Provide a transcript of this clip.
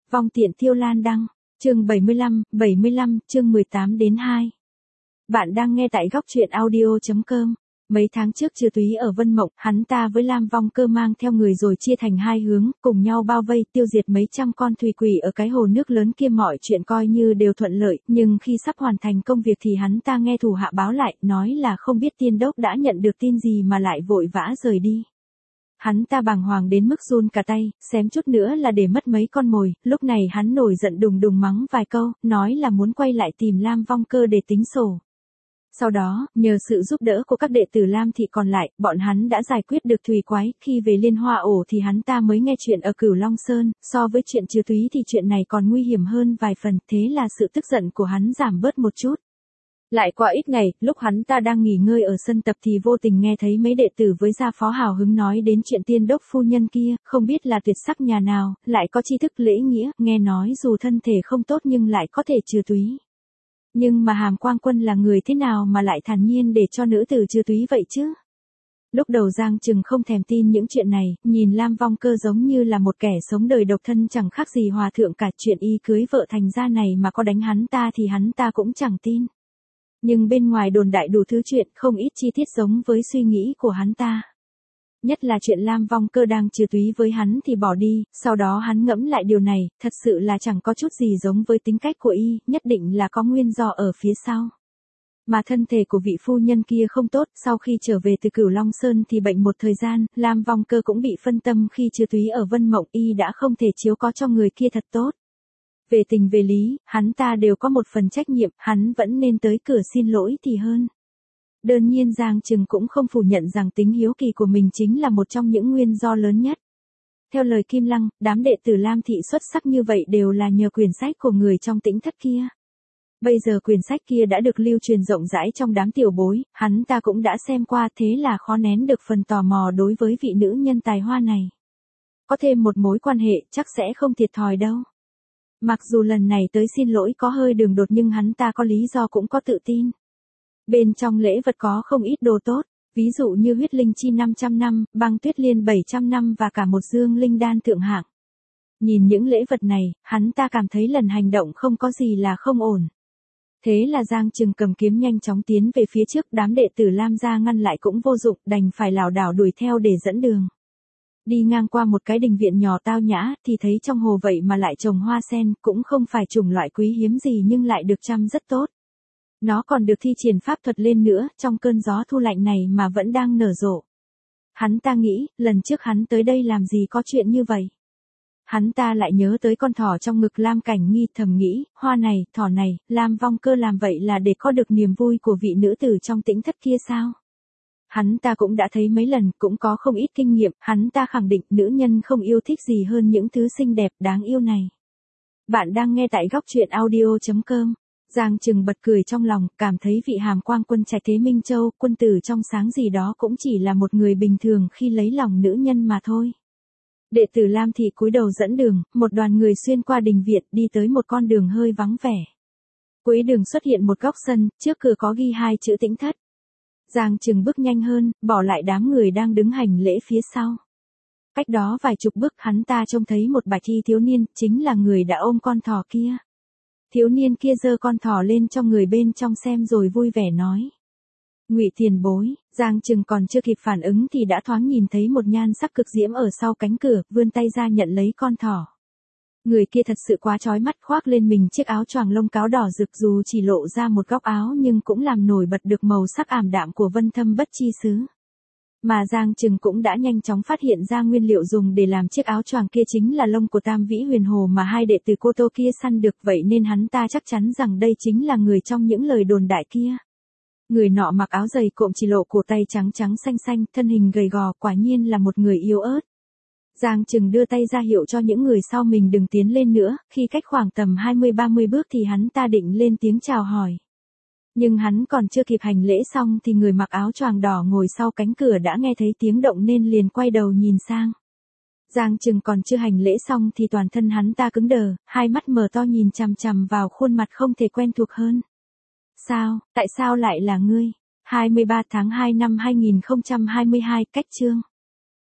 Vong tiện Thiêu Lan đăng, chương 75, chương 18-2. Bạn đang nghe tại góc truyện audio.com. Mấy tháng trước Trừ Túy ở Vân Mộng, hắn ta với Lam Vong Cơ mang theo người rồi chia thành hai hướng, cùng nhau bao vây tiêu diệt mấy trăm con thủy quỷ ở cái hồ nước lớn kia. Mọi chuyện coi như đều thuận lợi, nhưng khi sắp hoàn thành công việc thì hắn ta nghe thủ hạ báo lại, nói là không biết tiên đốc đã nhận được tin gì mà lại vội vã rời đi. Hắn ta bàng hoàng đến mức run cả tay, xém chút nữa là để mất mấy con mồi. Lúc này hắn nổi giận đùng đùng mắng vài câu, nói là muốn quay lại tìm Lam Vong Cơ để tính sổ. Sau đó, nhờ sự giúp đỡ của các đệ tử Lam thị còn lại, bọn hắn đã giải quyết được thủy quái. Khi về Liên Hoa Ổ thì hắn ta mới nghe chuyện ở Cửu Long Sơn, so với chuyện Trừ Túy thì chuyện này còn nguy hiểm hơn vài phần, thế là sự tức giận của hắn giảm bớt một chút. Lại qua ít ngày, lúc hắn ta đang nghỉ ngơi ở sân tập thì vô tình nghe thấy mấy đệ tử với gia phó hào hứng nói đến chuyện tiên đốc phu nhân kia, không biết là tuyệt sắc nhà nào, lại có tri thức lễ nghĩa, nghe nói dù thân thể không tốt nhưng lại có thể trừ túy. Nhưng mà Hàm Quang Quân là người thế nào mà lại thản nhiên để cho nữ tử trừ túy vậy chứ? Lúc đầu Giang Trừng không thèm tin những chuyện này, nhìn Lam Vong Cơ giống như là một kẻ sống đời độc thân chẳng khác gì hòa thượng cả. Chuyện y cưới vợ thành ra này mà có đánh hắn ta thì hắn ta cũng chẳng tin. Nhưng bên ngoài đồn đại đủ thứ chuyện, không ít chi tiết giống với suy nghĩ của hắn ta. Nhất là chuyện Lam Vong Cơ đang trừ túy với hắn thì bỏ đi, sau đó hắn ngẫm lại điều này, thật sự là chẳng có chút gì giống với tính cách của y, nhất định là có nguyên do ở phía sau. Mà thân thể của vị phu nhân kia không tốt, sau khi trở về từ Cửu Long Sơn thì bệnh một thời gian, Lam Vong Cơ cũng bị phân tâm khi trừ túy ở Vân Mộng, y đã không thể chiếu có cho người kia thật tốt. Về tình về lý, hắn ta đều có một phần trách nhiệm, hắn vẫn nên tới cửa xin lỗi thì hơn. Đương nhiên Giang Trừng cũng không phủ nhận rằng tính hiếu kỳ của mình chính là một trong những nguyên do lớn nhất. Theo lời Kim Lăng, đám đệ tử Lam thị xuất sắc như vậy đều là nhờ quyển sách của người trong Tĩnh Thất kia. Bây giờ quyển sách kia đã được lưu truyền rộng rãi trong đám tiểu bối, hắn ta cũng đã xem qua, thế là khó nén được phần tò mò đối với vị nữ nhân tài hoa này. Có thêm một mối quan hệ chắc sẽ không thiệt thòi đâu. Mặc dù lần này tới xin lỗi có hơi đường đột nhưng hắn ta có lý do cũng có tự tin. Bên trong lễ vật có không ít đồ tốt, ví dụ như huyết linh chi 500 năm, băng tuyết liên 700 năm và cả một dương linh đan thượng hạng. Nhìn những lễ vật này, hắn ta cảm thấy lần hành động không có gì là không ổn. Thế là Giang Trừng cầm kiếm nhanh chóng tiến về phía trước, đám đệ tử Lam gia ngăn lại cũng vô dụng, đành phải lảo đảo đuổi theo để dẫn đường. Đi ngang qua một cái đình viện nhỏ tao nhã, thì thấy trong hồ vậy mà lại trồng hoa sen, cũng không phải chủng loại quý hiếm gì nhưng lại được chăm rất tốt. Nó còn được thi triển pháp thuật lên nữa, trong cơn gió thu lạnh này mà vẫn đang nở rộ. Hắn ta nghĩ, lần trước hắn tới đây làm gì có chuyện như vậy. Hắn ta lại nhớ tới con thỏ trong ngực Lam Cảnh Nghi, thầm nghĩ, hoa này, thỏ này, Lam Vong Cơ làm vậy là để có được niềm vui của vị nữ tử trong Tĩnh Thất kia sao? Hắn ta cũng đã thấy mấy lần, cũng có không ít kinh nghiệm, hắn ta khẳng định nữ nhân không yêu thích gì hơn những thứ xinh đẹp, đáng yêu này. Bạn đang nghe tại góc truyện audio.com. Giang Trừng bật cười trong lòng, cảm thấy vị Hàm Quang Quân Trạch Thế Minh Châu, quân tử trong sáng gì đó cũng chỉ là một người bình thường khi lấy lòng nữ nhân mà thôi. Đệ tử Lam thị cúi đầu dẫn đường, một đoàn người xuyên qua đình viện đi tới một con đường hơi vắng vẻ. Cuối đường xuất hiện một góc sân, trước cửa có ghi hai chữ Tĩnh Thất. Giang Trừng bước nhanh hơn, bỏ lại đám người đang đứng hành lễ phía sau. Cách đó vài chục bước hắn ta trông thấy một bạch y thiếu niên, chính là người đã ôm con thỏ kia. Thiếu niên kia giơ con thỏ lên cho người bên trong xem rồi vui vẻ nói. Ngụy tiền bối. Giang Trừng còn chưa kịp phản ứng thì đã thoáng nhìn thấy một nhan sắc cực diễm ở sau cánh cửa, vươn tay ra nhận lấy con thỏ. Người kia thật sự quá chói mắt, khoác lên mình chiếc áo choàng lông cáo đỏ rực, dù chỉ lộ ra một góc áo nhưng cũng làm nổi bật được màu sắc ảm đạm của vân thâm bất chi xứ. Mà Giang Trừng cũng đã nhanh chóng phát hiện ra nguyên liệu dùng để làm chiếc áo choàng kia chính là lông của Tam Vĩ Huyền Hồ mà hai đệ tử Cô Tô kia săn được, vậy nên hắn ta chắc chắn rằng đây chính là người trong những lời đồn đại kia. Người nọ mặc áo dày cộm chỉ lộ cổ tay trắng trắng xanh xanh, thân hình gầy gò, quả nhiên là một người yếu ớt. Giang Trừng đưa tay ra hiệu cho những người sau mình đừng tiến lên nữa, khi cách khoảng tầm 20-30 bước thì hắn ta định lên tiếng chào hỏi. Nhưng hắn còn chưa kịp hành lễ xong thì người mặc áo choàng đỏ ngồi sau cánh cửa đã nghe thấy tiếng động nên liền quay đầu nhìn sang. Giang Trừng còn chưa hành lễ xong thì toàn thân hắn ta cứng đờ, hai mắt mở to nhìn chằm chằm vào khuôn mặt không thể quen thuộc hơn. Sao, tại sao lại là ngươi? 23 tháng 2 năm 2022, cách chương.